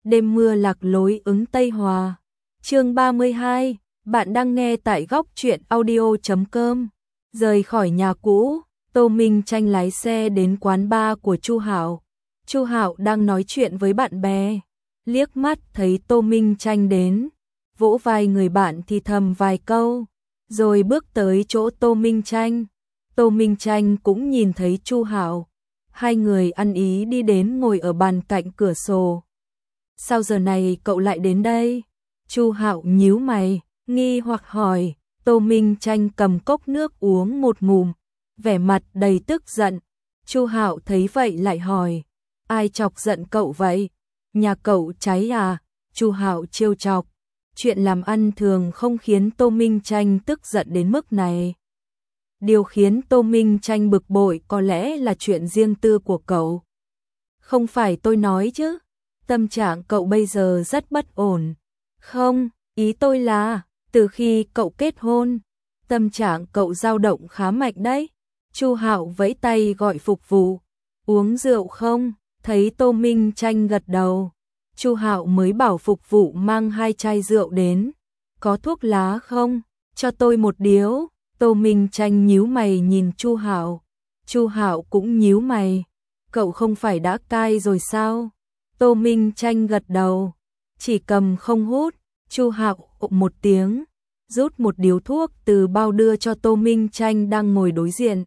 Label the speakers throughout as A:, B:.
A: Đêm mưa lạc lối ứng Tây Hòa. Chương 32, bạn đang nghe tại góc truyện audio.com. Rời khỏi nhà cũ, Tô Minh Tranh lái xe đến quán bar của Chu Hạo. Chu Hạo đang nói chuyện với bạn bè, liếc mắt thấy Tô Minh Tranh đến, vỗ vai người bạn thì thầm vài câu, rồi bước tới chỗ Tô Minh Tranh. Tô Minh Tranh cũng nhìn thấy Chu Hạo, hai người ăn ý đi đến ngồi ở bàn cạnh cửa sổ. Sao giờ này cậu lại đến đây? Chu Hạo nhíu mày, nghi hoặc hỏi. Tô Minh Tranh cầm cốc nước uống một ngụm, vẻ mặt đầy tức giận. Chu Hạo thấy vậy lại hỏi, ai chọc giận cậu vậy? Nhà cậu cháy à? Chu Hạo trêu chọc. Chuyện làm ăn thường không khiến Tô Minh Tranh tức giận đến mức này. Điều khiến Tô Minh Tranh bực bội có lẽ là chuyện riêng tư của cậu. Không phải tôi nói chứ, tâm trạng cậu bây giờ rất bất ổn. Không, ý tôi là, từ khi cậu kết hôn, tâm trạng cậu dao động khá mạnh đấy. Chu Hạo vẫy tay gọi phục vụ. Uống rượu không? Thấy Tô Minh Tranh gật đầu, Chu Hạo mới bảo phục vụ mang 2 chai rượu đến. Có thuốc lá không? Cho tôi một điếu. Tô Minh Tranh nhíu mày nhìn Chu Hạo. Chu Hạo cũng nhíu mày. Cậu không phải đã cai rồi sao? Tô Minh Tranh gật đầu. Chỉ cầm không hút. Chu Hạo một tiếng, rút một điếu thuốc từ bao đưa cho Tô Minh Tranh đang ngồi đối diện.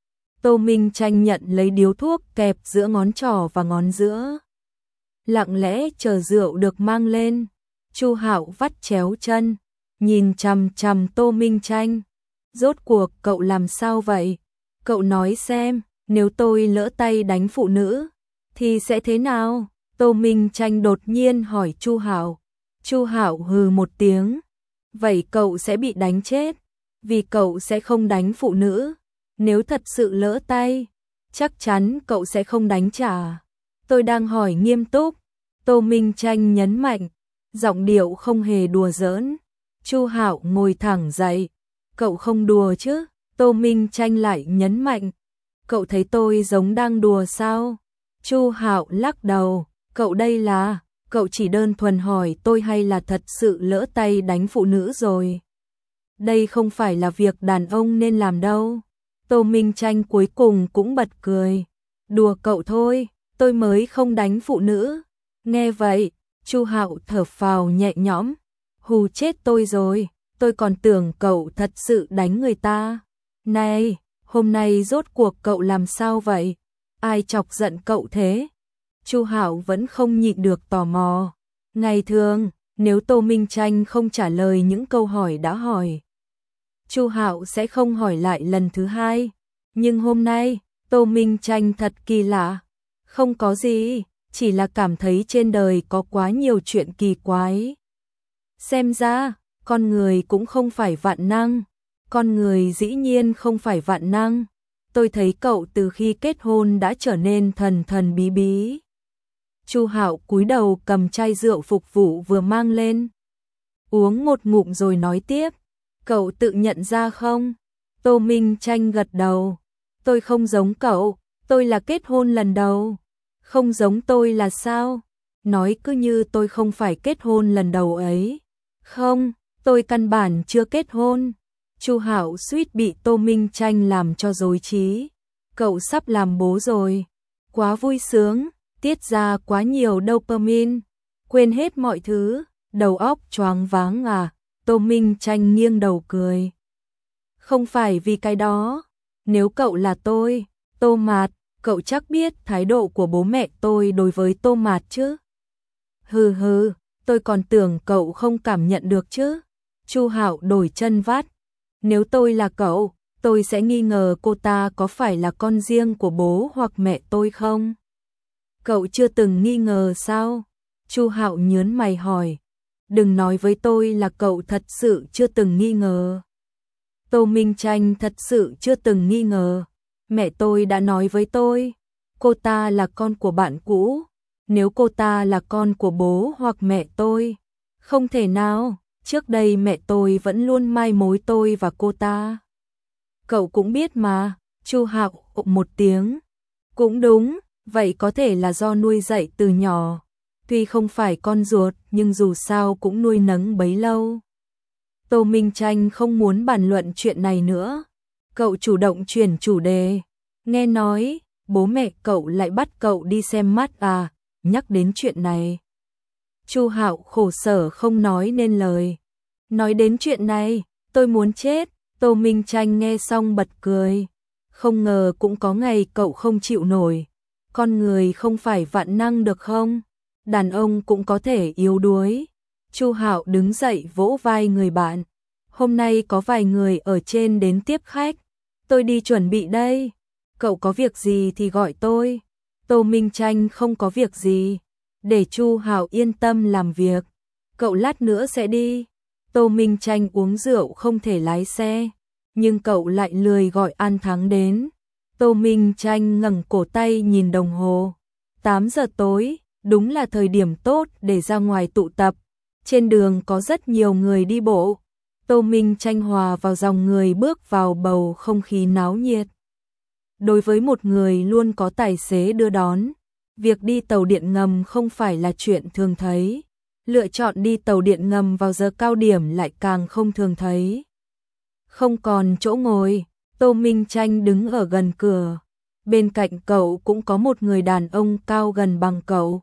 A: Tô Minh Tranh nhận lấy điếu thuốc kẹp giữa ngón trỏ và ngón giữa, lặng lẽ chờ rượu được mang lên. Chu Hạo vắt chéo chân, nhìn chằm chằm Tô Minh Tranh. Rốt cuộc cậu làm sao vậy? Cậu nói xem, nếu tôi lỡ tay đánh phụ nữ thì sẽ thế nào? Tô Minh Tranh đột nhiên hỏi Chu Hạo. Chu Hạo hừ một tiếng. Vậy cậu sẽ bị đánh chết, vì cậu sẽ không đánh phụ nữ. Nếu thật sự lỡ tay, chắc chắn cậu sẽ không đánh trả. Tôi đang hỏi nghiêm túc. Tô Minh Tranh nhấn mạnh, giọng điệu không hề đùa giỡn. Chu Hạo ngồi thẳng dậy. Cậu không đùa chứ? Tô Minh Tranh lại nhấn mạnh. Cậu thấy tôi giống đang đùa sao? Chu Hạo lắc đầu. Cậu đây là, cậu chỉ đơn thuần hỏi tôi hay là thật sự lỡ tay đánh phụ nữ rồi? Đây không phải là việc đàn ông nên làm đâu. Tô Minh Tranh cuối cùng cũng bật cười. Đùa cậu thôi, tôi mới không đánh phụ nữ. Nghe vậy, Chu Hạo thở phào nhẹ nhõm. Hù chết tôi rồi, tôi còn tưởng cậu thật sự đánh người ta. Này, hôm nay rốt cuộc cậu làm sao vậy? Ai chọc giận cậu thế? Chu Hạo vẫn không nhịn được tò mò. Ngày thường, nếu Tô Minh Tranh không trả lời những câu hỏi đã hỏi, Chu Hạo sẽ không hỏi lại lần thứ hai. Nhưng hôm nay, Tô Minh Tranh thật kỳ lạ. Không có gì, chỉ là cảm thấy trên đời có quá nhiều chuyện kỳ quái. Xem ra, con người cũng không phải vạn năng. Con người dĩ nhiên không phải vạn năng. Tôi thấy cậu từ khi kết hôn đã trở nên thần thần bí bí. Chu Hạo cúi đầu cầm chai rượu phục vụ vừa mang lên, uống một ngụm rồi nói tiếp. Cậu tự nhận ra không? Tô Minh Tranh gật đầu. Tôi không giống cậu, tôi là kết hôn lần đầu. Không giống tôi là sao? Nói cứ như tôi không phải kết hôn lần đầu ấy. Không, tôi căn bản chưa kết hôn. Chu Hạo suýt bị Tô Minh Tranh làm cho rối trí. Cậu sắp làm bố rồi. Quá vui sướng, tiết ra quá nhiều dopamine, quên hết mọi thứ, đầu óc choáng váng à? Tô Minh Tranh nghiêng đầu cười. Không phải vì cái đó, nếu cậu là tôi, Tô Mạt, cậu chắc biết thái độ của bố mẹ tôi đối với Tô Mạt chứ? Hừ hừ, tôi còn tưởng cậu không cảm nhận được chứ. Chu Hạo đổi chân vắt. Nếu tôi là cậu, tôi sẽ nghi ngờ cô ta có phải là con riêng của bố hoặc mẹ tôi không? Cậu chưa từng nghi ngờ sao? Chu Hạo nhớn mày hỏi. Đừng nói với tôi là cậu thật sự chưa từng nghi ngờ. Tô Minh Tranh thật sự chưa từng nghi ngờ. Mẹ tôi đã nói với tôi, cô ta là con của bạn cũ. Nếu cô ta là con của bố hoặc mẹ tôi, không thể nào. Trước đây mẹ tôi vẫn luôn mai mối tôi và cô ta. Cậu cũng biết mà. Chu Hạo một tiếng. Cũng đúng, vậy có thể là do nuôi dạy từ nhỏ. Tuy không phải con ruột nhưng dù sao cũng nuôi nấng bấy lâu. Tô Minh Tranh không muốn bàn luận chuyện này nữa. Cậu chủ động chuyển chủ đề. Nghe nói, bố mẹ cậu lại bắt cậu đi xem mắt à, nhắc đến chuyện này. Chu Hạo khổ sở không nói nên lời. Nói đến chuyện này, tôi muốn chết. Tô Minh Tranh nghe xong bật cười. Không ngờ cũng có ngày cậu không chịu nổi. Con người không phải vạn năng được không? Đàn ông cũng có thể yếu đuối. Chu Hạo đứng dậy vỗ vai người bạn. Hôm nay có vài người ở trên đến tiếp khách. Tôi đi chuẩn bị đây. Cậu có việc gì thì gọi tôi. Tô Minh Tranh không có việc gì. Để Chu Hạo yên tâm làm việc. Cậu lát nữa sẽ đi. Tô Minh Tranh uống rượu không thể lái xe. Nhưng cậu lại lười gọi An Thắng đến. Tô Minh Tranh ngẩng cổ tay nhìn đồng hồ. 8 giờ tối, đúng là thời điểm tốt để ra ngoài tụ tập. Trên đường có rất nhiều người đi bộ. Tô Minh Tranh hòa vào dòng người bước vào bầu không khí náo nhiệt. Đối với một người luôn có tài xế đưa đón, việc đi tàu điện ngầm không phải là chuyện thường thấy. Lựa chọn đi tàu điện ngầm vào giờ cao điểm lại càng không thường thấy. Không còn chỗ ngồi, Tô Minh Tranh đứng ở gần cửa. Bên cạnh cậu cũng có một người đàn ông cao gần bằng cậu.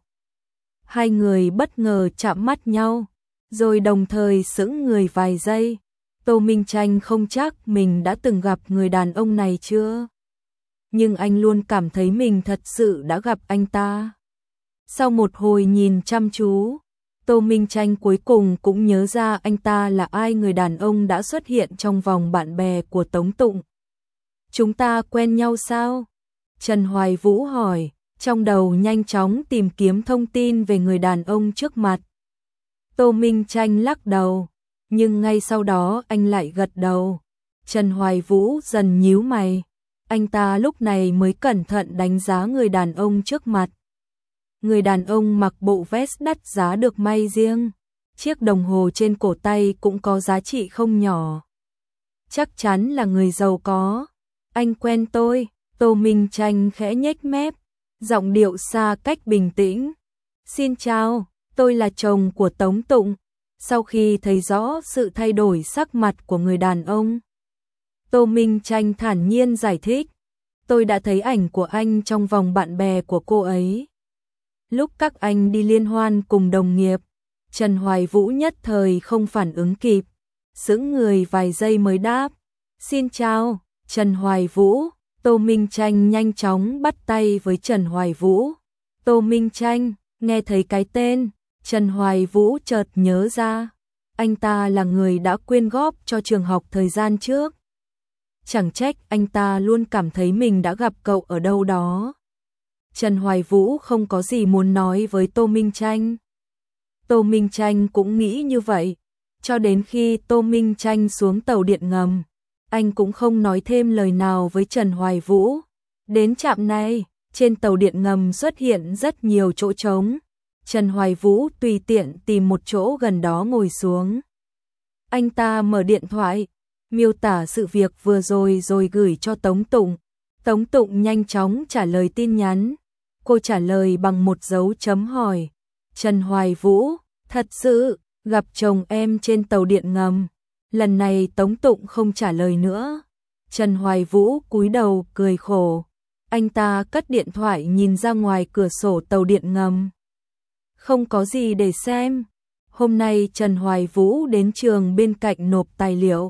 A: Hai người bất ngờ chạm mắt nhau, rồi đồng thời sững người vài giây. Tô Minh Tranh không chắc mình đã từng gặp người đàn ông này chưa. Nhưng anh luôn cảm thấy mình thật sự đã gặp anh ta. Sau một hồi nhìn chăm chú, Tô Minh Tranh cuối cùng cũng nhớ ra anh ta là ai, người đàn ông đã xuất hiện trong vòng bạn bè của Tống Tụng. Chúng ta quen nhau sao? Trần Hoài Vũ hỏi, trong đầu nhanh chóng tìm kiếm thông tin về người đàn ông trước mặt. Tô Minh Tranh lắc đầu, nhưng ngay sau đó anh lại gật đầu. Trần Hoài Vũ dần nhíu mày, anh ta lúc này mới cẩn thận đánh giá người đàn ông trước mặt. Người đàn ông mặc bộ vest đắt giá được may riêng, chiếc đồng hồ trên cổ tay cũng có giá trị không nhỏ. Chắc chắn là người giàu có. Anh quen tôi. Tô Minh Tranh khẽ nhếch mép, giọng điệu xa cách bình tĩnh. Xin chào, tôi là chồng của Tống Tụng. Sau khi thấy rõ sự thay đổi sắc mặt của người đàn ông, Tô Minh Tranh thản nhiên giải thích. Tôi đã thấy ảnh của anh trong vòng bạn bè của cô ấy. Lúc các anh đi liên hoan cùng đồng nghiệp. Trần Hoài Vũ nhất thời không phản ứng kịp, sững người vài giây mới đáp. Xin chào, Trần Hoài Vũ. Tô Minh Tranh nhanh chóng bắt tay với Trần Hoài Vũ. Tô Minh Tranh, nghe thấy cái tên, Trần Hoài Vũ chợt nhớ ra. Anh ta là người đã quyên góp cho trường học thời gian trước. Chẳng trách anh ta luôn cảm thấy mình đã gặp cậu ở đâu đó. Trần Hoài Vũ không có gì muốn nói với Tô Minh Tranh. Tô Minh Tranh cũng nghĩ như vậy. Cho đến khi Tô Minh Tranh xuống tàu điện ngầm, anh cũng không nói thêm lời nào với Trần Hoài Vũ. Đến trạm này, trên tàu điện ngầm xuất hiện rất nhiều chỗ trống. Trần Hoài Vũ tùy tiện tìm một chỗ gần đó ngồi xuống. Anh ta mở điện thoại, miêu tả sự việc vừa rồi gửi cho Tống Tụng. Tống Tụng nhanh chóng trả lời tin nhắn. Cô trả lời bằng một dấu chấm hỏi. Trần Hoài Vũ, thật sự, gặp chồng em trên tàu điện ngầm. Lần này Tống Tụng không trả lời nữa. Trần Hoài Vũ cúi đầu cười khổ. Anh ta cất điện thoại nhìn ra ngoài cửa sổ tàu điện ngầm. Không có gì để xem. Hôm nay Trần Hoài Vũ đến trường bên cạnh nộp tài liệu.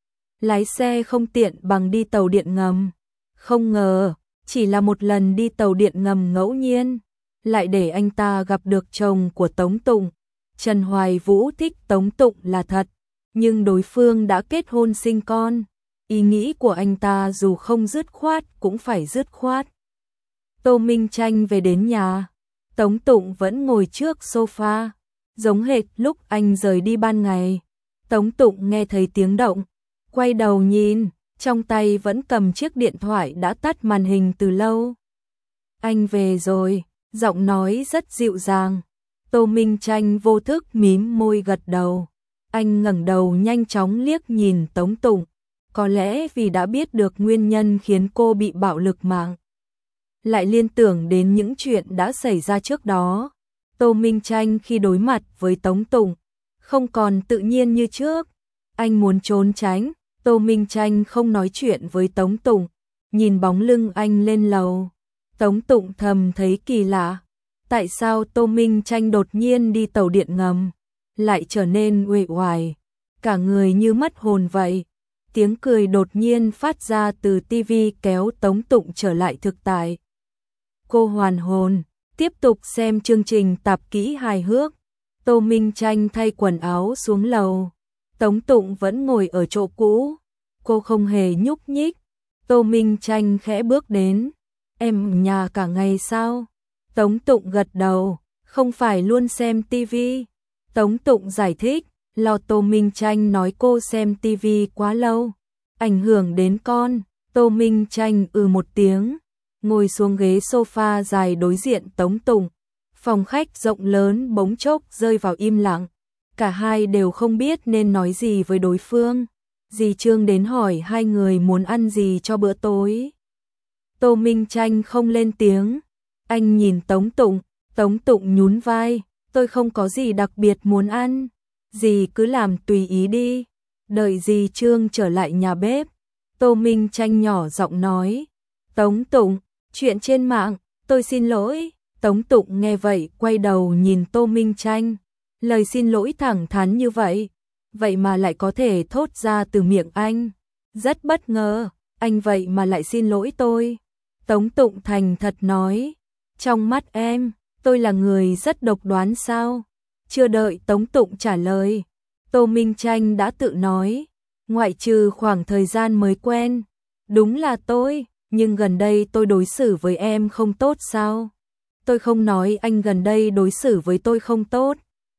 A: Lái xe không tiện bằng đi tàu điện ngầm. Không ngờ, chỉ là một lần đi tàu điện ngầm ngẫu nhiên, lại để anh ta gặp được chồng của Tống Tụng. Trần Hoài Vũ thích Tống Tụng là thật, nhưng đối phương đã kết hôn sinh con. Ý nghĩ của anh ta dù không dứt khoát cũng phải dứt khoát. Tô Minh Tranh về đến nhà, Tống Tụng vẫn ngồi trước sofa, giống hệt lúc anh rời đi ban ngày. Tống Tụng nghe thấy tiếng động, quay đầu nhìn, trong tay vẫn cầm chiếc điện thoại đã tắt màn hình từ lâu. Anh về rồi, giọng nói rất dịu dàng. Tô Minh Tranh vô thức mím môi gật đầu. Anh ngẩng đầu nhanh chóng liếc nhìn Tống Tụng. Có lẽ vì đã biết được nguyên nhân khiến cô bị bạo lực mạng, lại liên tưởng đến những chuyện đã xảy ra trước đó. Tô Minh Tranh khi đối mặt với Tống Tụng, không còn tự nhiên như trước. Anh muốn trốn tránh, Tô Minh Tranh không nói chuyện với Tống Tụng, nhìn bóng lưng anh lên lầu. Tống Tụng thầm thấy kỳ lạ, tại sao Tô Minh Tranh đột nhiên đi tàu điện ngầm, lại trở nên uể oải, cả người như mất hồn vậy. Tiếng cười đột nhiên phát ra từ tivi kéo Tống Tụng trở lại thực tại. Cô hoàn hồn, tiếp tục xem chương trình tạp kỹ hài hước. Tô Minh Tranh thay quần áo xuống lầu. Tống Tụng vẫn ngồi ở chỗ cũ. Cô không hề nhúc nhích. Tô Minh Tranh khẽ bước đến. Em ở nhà cả ngày sao? Tống Tụng gật đầu. Không phải luôn xem tivi. Tống Tụng giải thích. Lo Tô Minh Tranh nói cô xem tivi quá lâu, ảnh hưởng đến con. Tô Minh Tranh một tiếng, ngồi xuống ghế sofa dài đối diện Tống Tụng. Phòng khách rộng lớn bỗng chốc rơi vào im lặng. Cả hai đều không biết nên nói gì với đối phương. Dì Trương đến hỏi hai người muốn ăn gì cho bữa tối. Tô Minh Tranh không lên tiếng. Anh nhìn Tống Tụng. Tống Tụng nhún vai. Tôi không có gì đặc biệt muốn ăn. Dì cứ làm tùy ý đi. Đợi dì Trương trở lại nhà bếp, Tô Minh Tranh nhỏ giọng nói. Tống Tụng, chuyện trên mạng, tôi xin lỗi. Tống Tụng nghe vậy quay đầu nhìn Tô Minh Tranh. Lời xin lỗi thẳng thắn như vậy, vậy mà lại có thể thốt ra từ miệng anh. Rất bất ngờ, anh vậy mà lại xin lỗi tôi. Tống Tụng thành thật nói. Trong mắt em, tôi là người rất độc đoán sao? Chưa đợi Tống Tụng trả lời, Tô Minh Tranh đã tự nói. Ngoại trừ khoảng thời gian mới quen, đúng là tôi, nhưng gần đây tôi đối xử với em không tốt sao? Tôi không nói anh gần đây đối xử với tôi không tốt.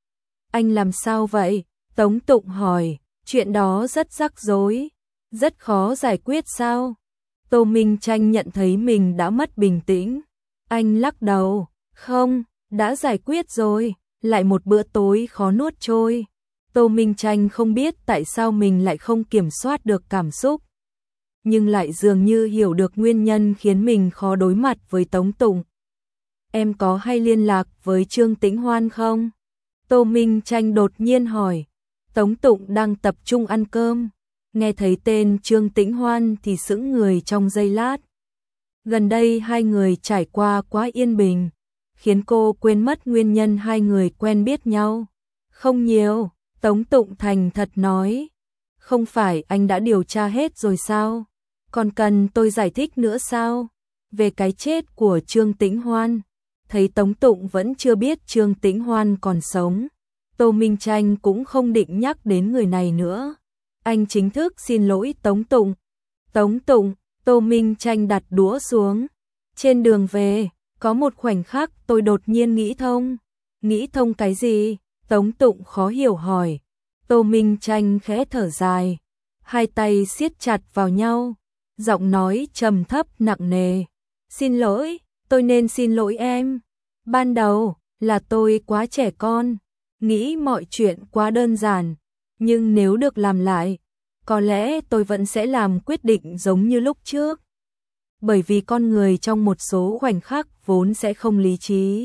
A: Anh làm sao vậy? Tống Tụng hỏi, chuyện đó rất rắc rối, rất khó giải quyết sao? Tô Minh Tranh nhận thấy mình đã mất bình tĩnh. Anh lắc đầu, không, đã giải quyết rồi. Lại một bữa tối khó nuốt trôi. Tô Minh Tranh không biết tại sao mình lại không kiểm soát được cảm xúc, nhưng lại dường như hiểu được nguyên nhân khiến mình khó đối mặt với Tống Tụng. Em có hay liên lạc với Trương Tĩnh Hoan không? Tô Minh Tranh đột nhiên hỏi. Tống Tụng đang tập trung ăn cơm, nghe thấy tên Trương Tĩnh Hoan thì sững người trong giây lát. Gần đây hai người trải qua quá yên bình, khiến cô quên mất nguyên nhân hai người quen biết nhau. Không nhiều, Tống Tụng thành thật nói. Không phải anh đã điều tra hết rồi sao? Còn cần tôi giải thích nữa sao? Về cái chết của Trương Tĩnh Hoan. Thấy Tống Tụng vẫn chưa biết Trương Tĩnh Hoan còn sống, Tô Minh Tranh cũng không định nhắc đến người này nữa. Anh chính thức xin lỗi Tống Tụng. Tống Tụng, Tô Minh Tranh đặt đũa xuống. Trên đường về, có một khoảnh khắc tôi đột nhiên nghĩ thông. Nghĩ thông cái gì? Tống Tụng khó hiểu hỏi. Tô Minh Tranh khẽ thở dài, hai tay siết chặt vào nhau, giọng nói trầm thấp nặng nề. Xin lỗi, tôi nên xin lỗi em. Ban đầu là tôi quá trẻ con, nghĩ mọi chuyện quá đơn giản, nhưng nếu được làm lại, có lẽ tôi vẫn sẽ làm quyết định giống như lúc trước. Bởi vì con người trong một số khoảnh khắc vốn sẽ không lý trí.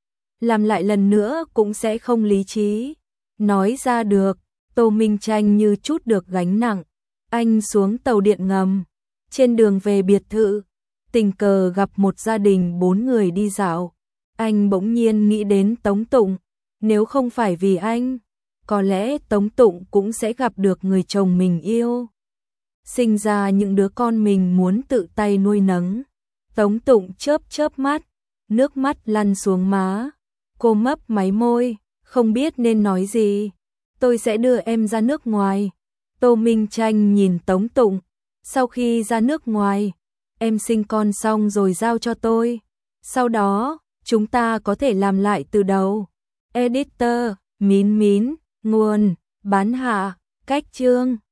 A: Làm lại lần nữa cũng sẽ không lý trí. Nói ra được, Tô Minh Tranh như chút được gánh nặng. Anh xuống tàu điện ngầm. Trên đường về biệt thự, tình cờ gặp một gia đình 4 người đi dạo. Anh bỗng nhiên nghĩ đến Tống Tụng. Nếu không phải vì anh, có lẽ Tống Tụng cũng sẽ gặp được người chồng mình yêu, sinh ra những đứa con mình muốn tự tay nuôi nấng. Tống Tụng chớp chớp mắt, nước mắt lăn xuống má. Cô mấp máy môi, không biết nên nói gì. Tôi sẽ đưa em ra nước ngoài. Tô Minh Tranh nhìn Tống Tụng. Sau khi ra nước ngoài, em sinh con xong rồi giao cho tôi. Sau đó, chúng ta có thể làm lại từ đầu. Editor, Mín Mín, nguồn, bán hạ, cách chương.